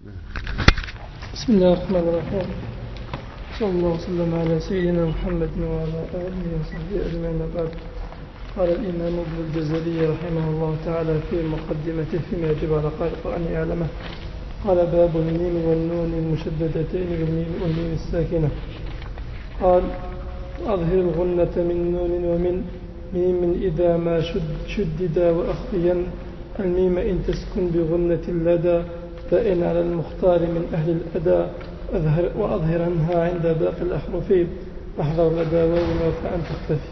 بسم الله الرحمن الرحيم. صلى الله وسلم على سيدنا محمد وعلى آله وصحبه أجمعين. بعد، قال الإمام ابن الجزري رحمه الله تعالى في مقدمته فيما يجب على قارئ القرآن يعلمه، قال: باب الميم والنون المشددتين والميم الساكنة. قال: أظهر الغنة من نون ومن ميم إذا ما شددا، وأخفيا الميم إن تسكن بغنة اللدى، فإن على المختار من أهل الأداء وأظهرنها عند باقي الأحرف، أحذر لدى واو فأن تختفي.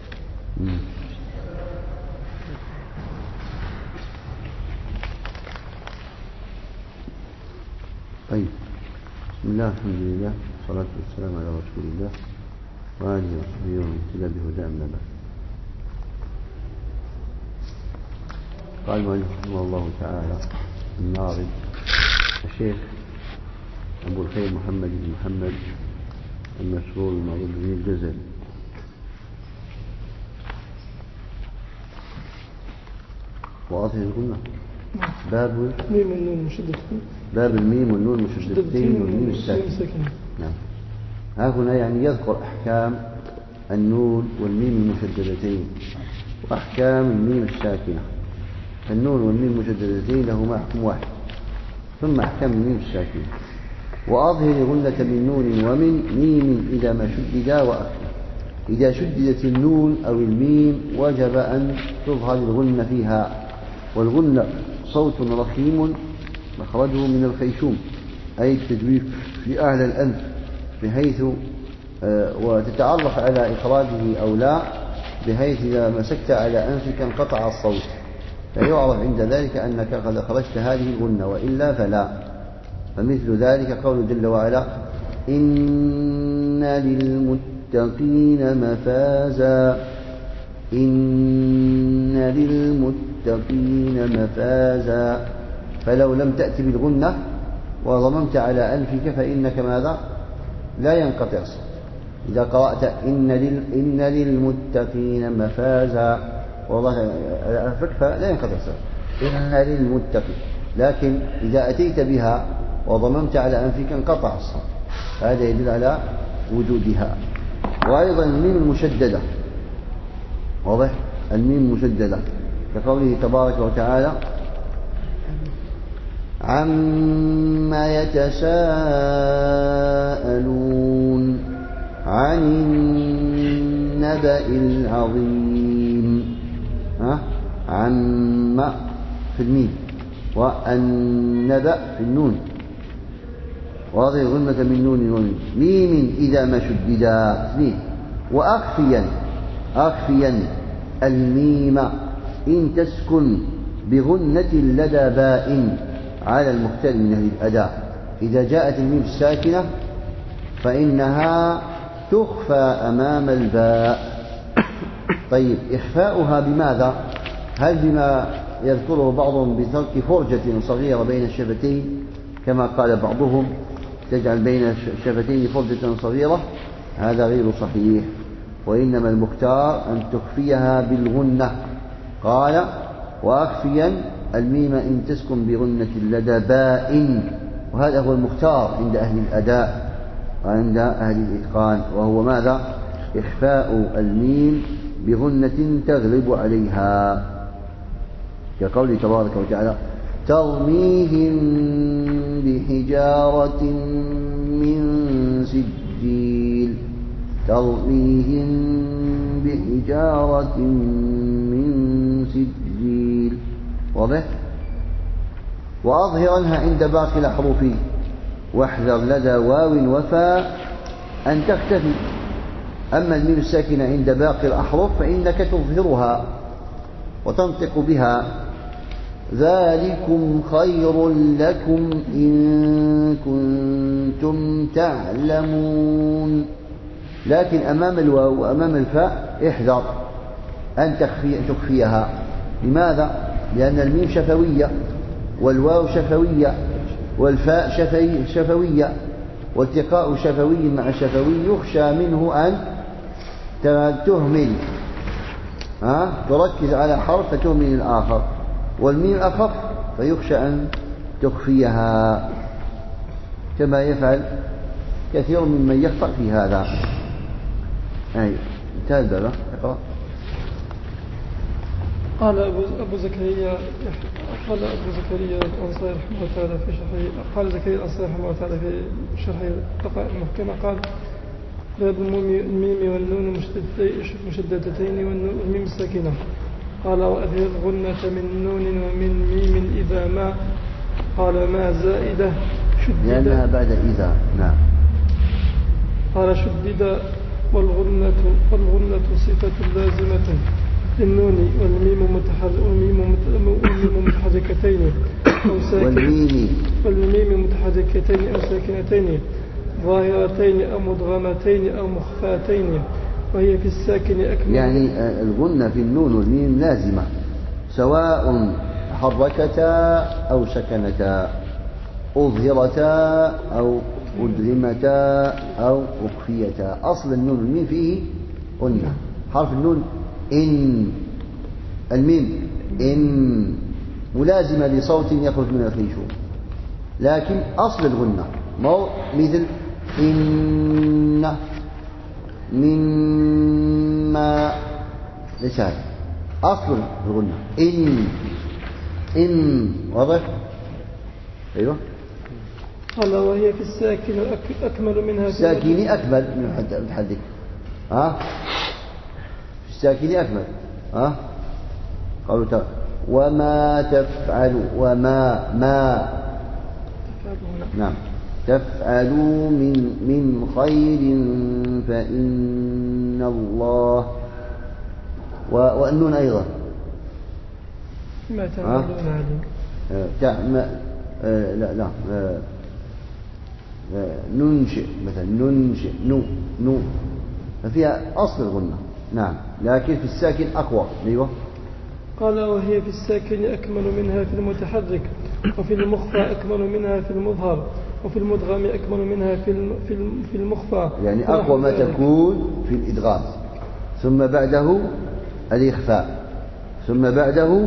طيب، بسم الله، الحمد لله، والصلاة والسلام على رسول الله وآله وصحبه ومن اهتدى بهداه، أما بعد. قال المؤلف رحمه الله تعالى الناظم الشيخ أبو الخير محمد بن محمد المشهور المعروف بن الجزري، وأظهر الغنة. باب الميم والنون المشددتين، باب الميم والنون المشددتين والميم الساكنة. نعم. ها هنا يعني يذكر أحكام النون والميم المشددتين وأحكام الميم الساكنة. النون والميم المشددتين لهما حكم واحد، ثم أحكام الميم الساكنة. وأظهر غنة من نون ومن ميم إذا ما شددا وأخفي. إذا شددت النون أو الميم وجب أن تظهر الغنة فيها، والغنة صوت رخيم مخرجه من الخيشوم، أي التجويف في أعلى الأنف، بحيث وتتعرف على إخراجه أو لا، بحيث إذا مسكت على أنفك انقطع الصوت، فيعرف عند ذلك أنك قد أخرجت هذه الغنة، وإلا فلا. فمثل ذلك قول جل وعلا: إن للمتقين مفازا. إن للمتقين مفازا. فلو لم تأتي بالغنة وضممت على أنفك فإنك ماذا؟ لا ينقطع الصوت. إذا قرأت إن للمتقين مفازا وضعت على أنفك فلا ينقطع الصوت، إن للمتقين. لكن إذا أتيت بها وضممت على أنفك انقطع الصوت، هذا يدل على وجودها. وأيضا الميم المشددة، واضح؟ الميم المشددة كقوله تبارك وتعالى: عما يتساءلون عن النبأ العظيم. عما في الميم، والنبأ في النون. واضح؟ غنة من نون ومن ميم إذا ما شددا. وأخفيا الميم إن تسكن بغنة لدى باء على المختار من أهل الأداء. إذا جاءت الميم الساكنة فإنها تخفى أمام الباء. طيب، إخفاؤها بماذا؟ هل بما يذكره بعضهم بترك فرجة صغيرة بين الشفتين، كما قال بعضهم تجعل بين الشفتين فرجة صغيرة؟ هذا غير صحيح، وإنما المختار أن تخفيها بالغنة. قال: وأخفيا الميم إن تسكن بغنة لدى باء. وهذا هو المختار عند أهل الأداء وعند أهل الإتقان، وهو ماذا؟ إخفاء الميم بغنة تغلب عليها، كقوله تبارك وتعالى: ترميهم بحجارة من سجيل. ترميهم بحجارة من سجيل. واضح؟ وأظهرنها عند باقي الأحرف، واحذر لدى واو وفاء أن تختفي. أما الميم الساكنة عند باقي الأحرف فإنك تظهرها وتنطق بها. ذلكم خير لكم إن كنتم تعلمون. لكن أمام الواو وأمام الفاء احذر أن تخفيها. لماذا؟ لأن الميم شفوية، والواو شفوية، والفاء شفوية، والتقاء شفوي مع شفوي يخشى منه أن تهمل، تركز على حرف فتهمل الآخر. والميم أخف فيخشى أن تخفيها. كما يفعل كثير ممن يخطأ في هذا. انتهى الباب. اقرأ. قال أبو زكريا الأنصاري رحمه الله تعالى في شرحه، قال زكريا الأنصاري رحمه الله تعالى في شرحه دقائق المحكمة، قال: باب الميم والنون مشددتين والميم الساكنة. قال: وأظهر الغنة من نون ومن ميم إذا ما. قال: ما زائدة شدد لأنها بعد إذا. نعم. قال: شدد والغنة صفة لازمة للنون والميم متحركتين أو ساكنتين ظاهرتين أو مدغمتين أو مخفاتين، وهي في الساكن أكمل. يعني الغنة في النون والميم لازمة سواء حركتا أو سكنتا، أظهرتا أو أدغمتا أو أخفيتا. أصل النون والميم فيه غنة. حرف النون إن، الميم إن ملازمة لصوت يخرج من الخيشوم، لكن أصل الغنة مثل إن، مما، ليس هذا أصل الغنة. إن واضح. أيوة. قال: وهي في الساكن أكمل منها. الساكن أكمل من الحدك. في الساكن أكمل. قالوا تعالى: وما تفعلوا، ما نعم تفعلوا من خير فإن الله. والنون أيضا ما تعملون عليه. لا ننشئ مثلا، ننشئ نو ففيها أصل الغنة. نعم، لكن في الساكن أقوى. أيوة. قال: وهي في الساكن أكمل منها في المتحرك، وفي المخفى أكمل منها في المظهر، وفي المدغم أكمل منها في المخفى. يعني أقوى ما تكون في الإدغام، ثم بعده الإخفاء، ثم بعده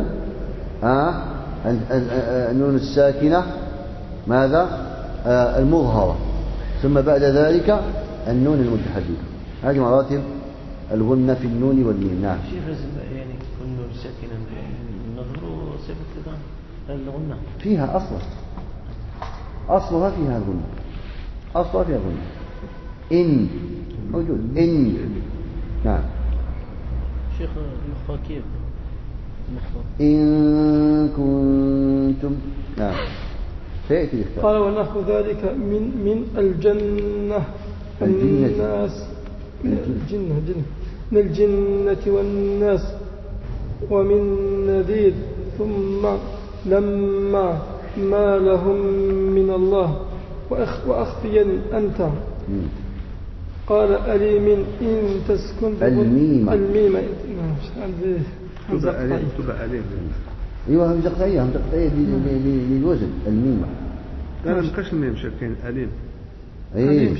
النون الساكنة ماذا؟ المظهرة، ثم بعد ذلك النون المتحركة. هذه مراتب الغنة في النون والميم. نعم. يعني النون الساكنة النظر صفة الغنة فيها أصلها فيها الغنة، أصلها فيها الغنة. إن موجود إن. نعم. شيخ المخفى كيف؟ إن كنتم. نعم. سيأتي الإخفاء. قال: ونحو ذلك من الجنة الناس، من الجنة والناس، ومن نذير، ثم لما ما لهم من الله، وأخفيا أنت. قال: أليم إن تسكن الميم تبقى أليم. ايوه همزه قطعيه للوزن. الميم لا ما كاش الميم شكين أليم. ايه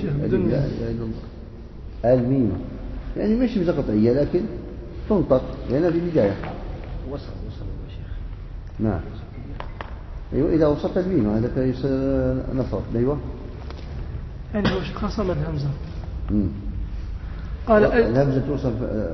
الميم يعني مش همزه قطعيه لكن تنطق لأنها في البدايه. وصل يا شيخ. نعم. ايوه اذا وصلت الميم هذا يصير نصر. ايوه يعني هو خصم الهمزه. قال: الهمزه توصل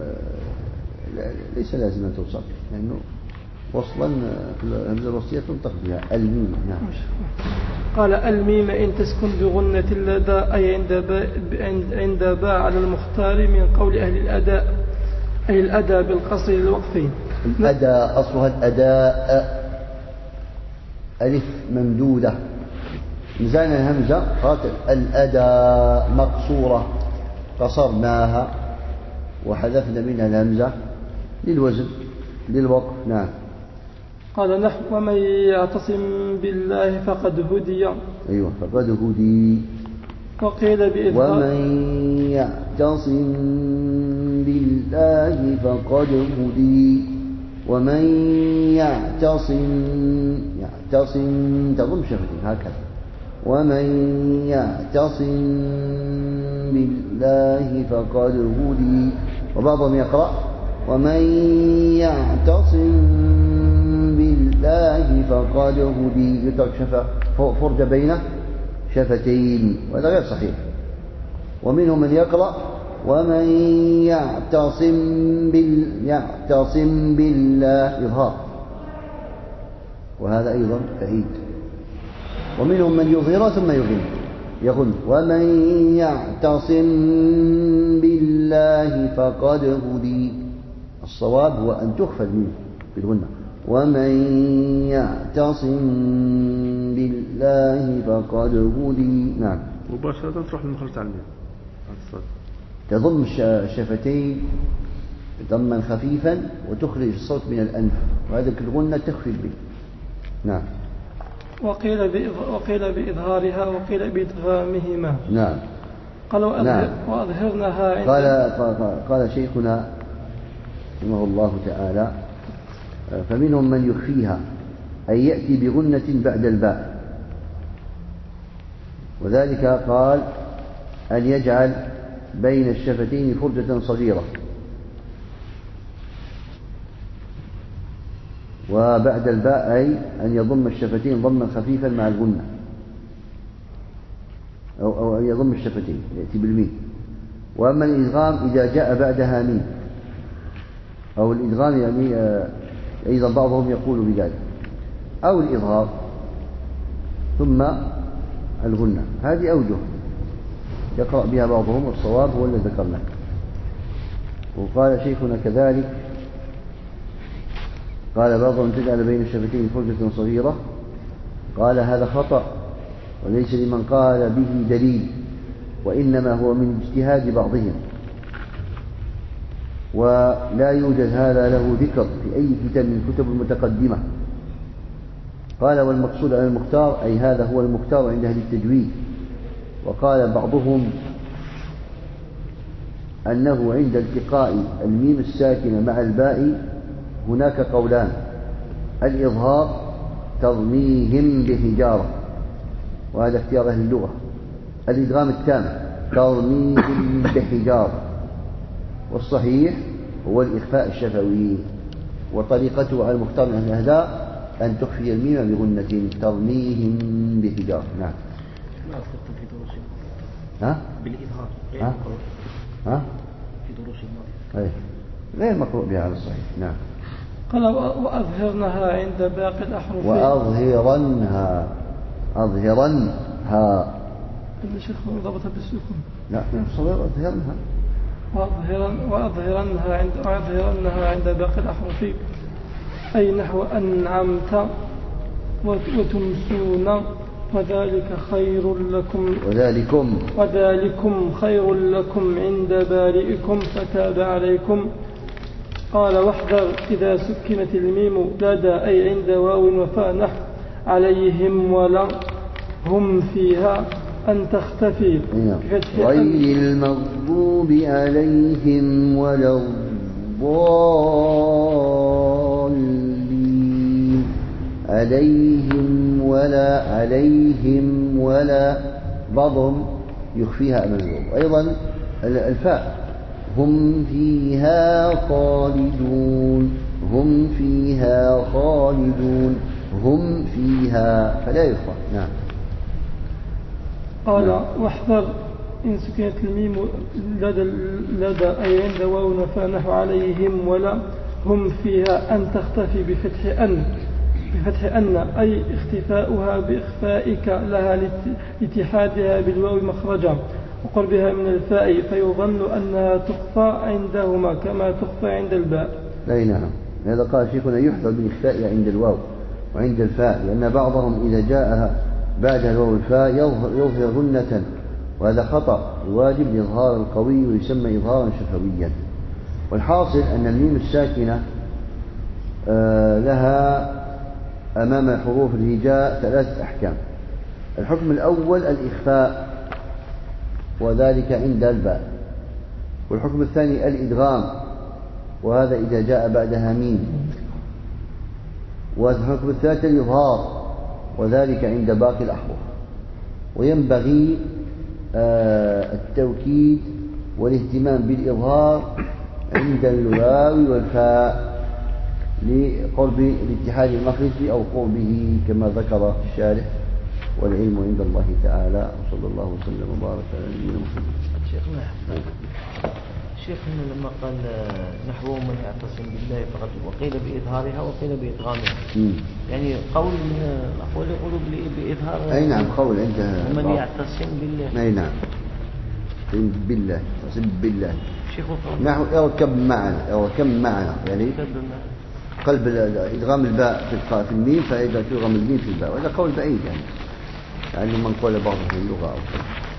ليس لازم أن توصل، لأنه وصلا في الهمزة الوصلية تنطق بها الميم. نعم. قال: الميم إن تسكن بغنة اللدى، أي عند باء على المختار من قول أهل الأداء، أي الأداء بالقصر للوقف. الأداء أصلها الأداء، ألف ممدودة، نزلنا الهمزة قالت الأداء مقصورة، قصرناها وحذفنا منها الهمزة للوزن للوقف. نعم. قال: نحو ومن يعتصم بالله فقد هدي. أيوة فقد هدي. وقيل بإذن ومن يعتصم بالله فقد هدي. ومن يعتصم تضم شفتين هكذا. ومن يعتصم بالله فقد هدي. وبعضهم يقرأ ومن يعتصم بالله فقد هدي، يترك فرجة بين شفتين، وهذا غير صحيح. ومنهم من يقرأ ومن يعتصم بالله إظهار، وهذا أيضا بعيد. ومنهم من يظهر ثم يغن ومن يعتصم بالله فقد هدي. الصواب هو أن تخفى الميم بالغنة، ومن يعتصم بالله فقد هدي. نعم. مباشرة تروح للمخرج تاع الميم، تضم الشفتين ضما خفيفا وتخرج الصوت من الأنف، وهذه الغنة تخفي البي. نعم. وقيل بإظهارها وقيل بإدغامهما. نعم. قالوا نعم. وأظهرنها عند قال شيخنا رحمه الله تعالى فمنهم من يخفيها أي يأتي بغنة بعد الباء، وذلك قال أن يجعل بين الشفتين فرجة صغيرة، وبعد الباء أي أن يضم الشفتين ضما خفيفا مع الغنة، أو أن يضم الشفتين يأتي بالميم. وأما الإدغام إذا جاء بعدها ميم، أو الإدغام يعني أيضا بعضهم يقول بذلك، أو الإظهار ثم الغنة. هذه أوجه يقرأ بها بعضهم، والصواب هو الذي ذكرناه. وقال شيخنا كذلك، قال بعضهم تجعل بين الشفتين فرجة صغيرة، قال هذا خطأ وليس لمن قال به دليل، وإنما هو من اجتهاد بعضهم، ولا يوجد هذا له ذكر في أي كتاب من الكتب المتقدمة. قال والمقصود على المختار أي هذا هو المختار عند أهل التجويد. وقال بعضهم أنه عند التقاء الميم الساكنة مع الباء هناك قولان: الإظهار تضميهم بحجارة، وهذا اختيار أهل اللغة. الإدغام التام تضميهم بحجارة، والصحيح هو الإخفاء الشفوي. وطريقته على المختار من الأهداء أن تخفي الميم بغنة تضميهم بحجارة. نعم. ما أصدقتم في دروس ها؟ بالإظهار غير ها؟ مقروء ها؟ في دروس الماضية غير مقروء بها على الصحيح. نعم. قال وأظهرنها عند باقي الأحرف. وأظهرنها أظهرنها. الشيخ ضبطها بالسكون. لا صغير أظهرنها. وأظهرنها عند باقي الأحرف، أي نحو أنعمت وتمسون وذلك خير لكم وذلكم خير لكم عند بارئكم فتاب عليكم. قال واحذر إذا سكنت الميم لدى أي عند واو وفاء نحو عليهم ولا هم فيها أن تختفي غير المغضوب عليهم ولا الضالين عليهم ولا بعضهم يخفيها أمام الواو. أيضا الفاء هم فيها خالدون هم فيها فلا يخفى. نعم. قال واحذر إن سكنت الميم لدى أي عند واو فنحو عليهم ولا هم فيها أن تختفي بفتح أن أي اختفاؤها بإخفائك لها لاتحادها بالواو مخرجا وقربها من الفاء، فيظن أنها تخفى عندهما كما تخفى عند الباء. لا نعم. هذا قال شيخنا يحذر بالإخفاء عند الواو وعند الفاء، لأن بعضهم إذا جاءها بعد الواو والفاء يظهر غنة، وهذا خطأ. الواجب الإظهار القوي ويسمى إظهارا شفويا. والحاصل أن الميم الساكنة لها أمام حروف الهجاء 3 أحكام. الحكم الأول الإخفاء، وذلك عند الباء. والحكم الثاني الإدغام، وهذا إذا جاء بعدها ميم. والحكم الثالث الإظهار، وذلك عند باقي الأحرف. وينبغي التوكيد والاهتمام بالإظهار عند الواو والفاء لقرب الاتحاد المخرجي أو قربه كما ذكر الشارح والعلم عند الله تعالى. وصلى الله وسلم وبارك على نبينا محمد. شيخنا لما قال نحو من يعتصم بالله فقط، وقيل بإظهارها وقيل بإدغامها، يعني قول من الأقوال يقولوا بإظهارها. أي نعم، قول عندها من يعتصم بالله. أي نعم، بالله، يعتصم بالله. شيخ نحو اركب معنا يعني قلب إدغام الباء في الميم، فإذا تدغم الميم في الباء، وهذا قول بعيد يعني من قول بعضهم في اللغة أو